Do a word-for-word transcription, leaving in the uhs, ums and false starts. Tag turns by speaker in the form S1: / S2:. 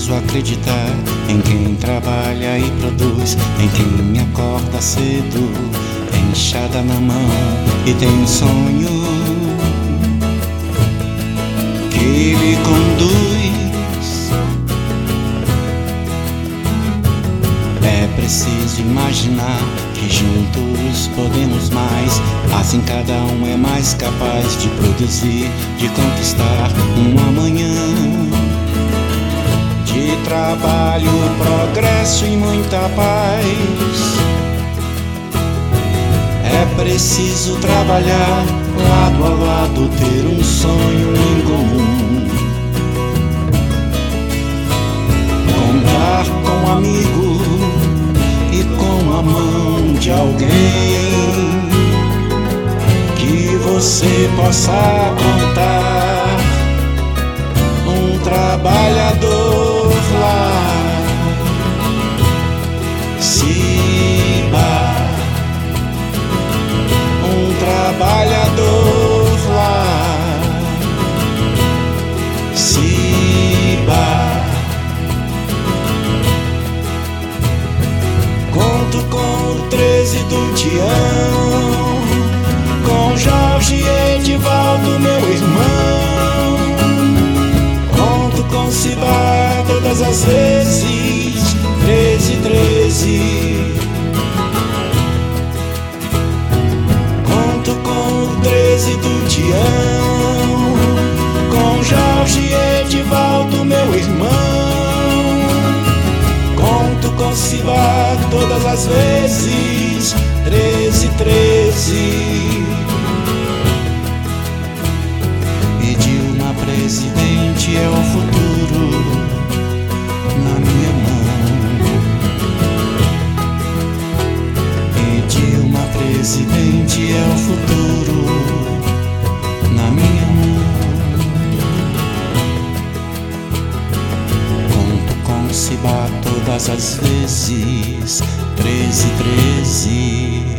S1: preciso acreditar em quem trabalha e produz, em quem acorda cedo, enxada na mão e tem um sonho que lhe conduz. É preciso imaginar que juntos podemos mais, assim cada um é mais capaz de produzir, de conquistar um amanhã de trabalho, progresso e muita paz. É preciso trabalhar lado a lado, ter um sonho em comum, contar com um amigo e com a mão de alguém que você possa contar. Um trabalhador lá, Ciba, um trabalhador lá, Ciba. Conto com o treze do Tião, com Jorge e Edivaldo, meu irmão. Conto com Ciba todas as vezes, treze, treze. Conto com o treze do Tião, com Jorge e Edivaldo, meu irmão. Conto com Ciba todas as vezes, treze, treze. E Dilma presidente é o futuro na minha mão. E Dilma presidente é o futuro na minha mão. Conto com Ciba todas as vezes, treze, treze.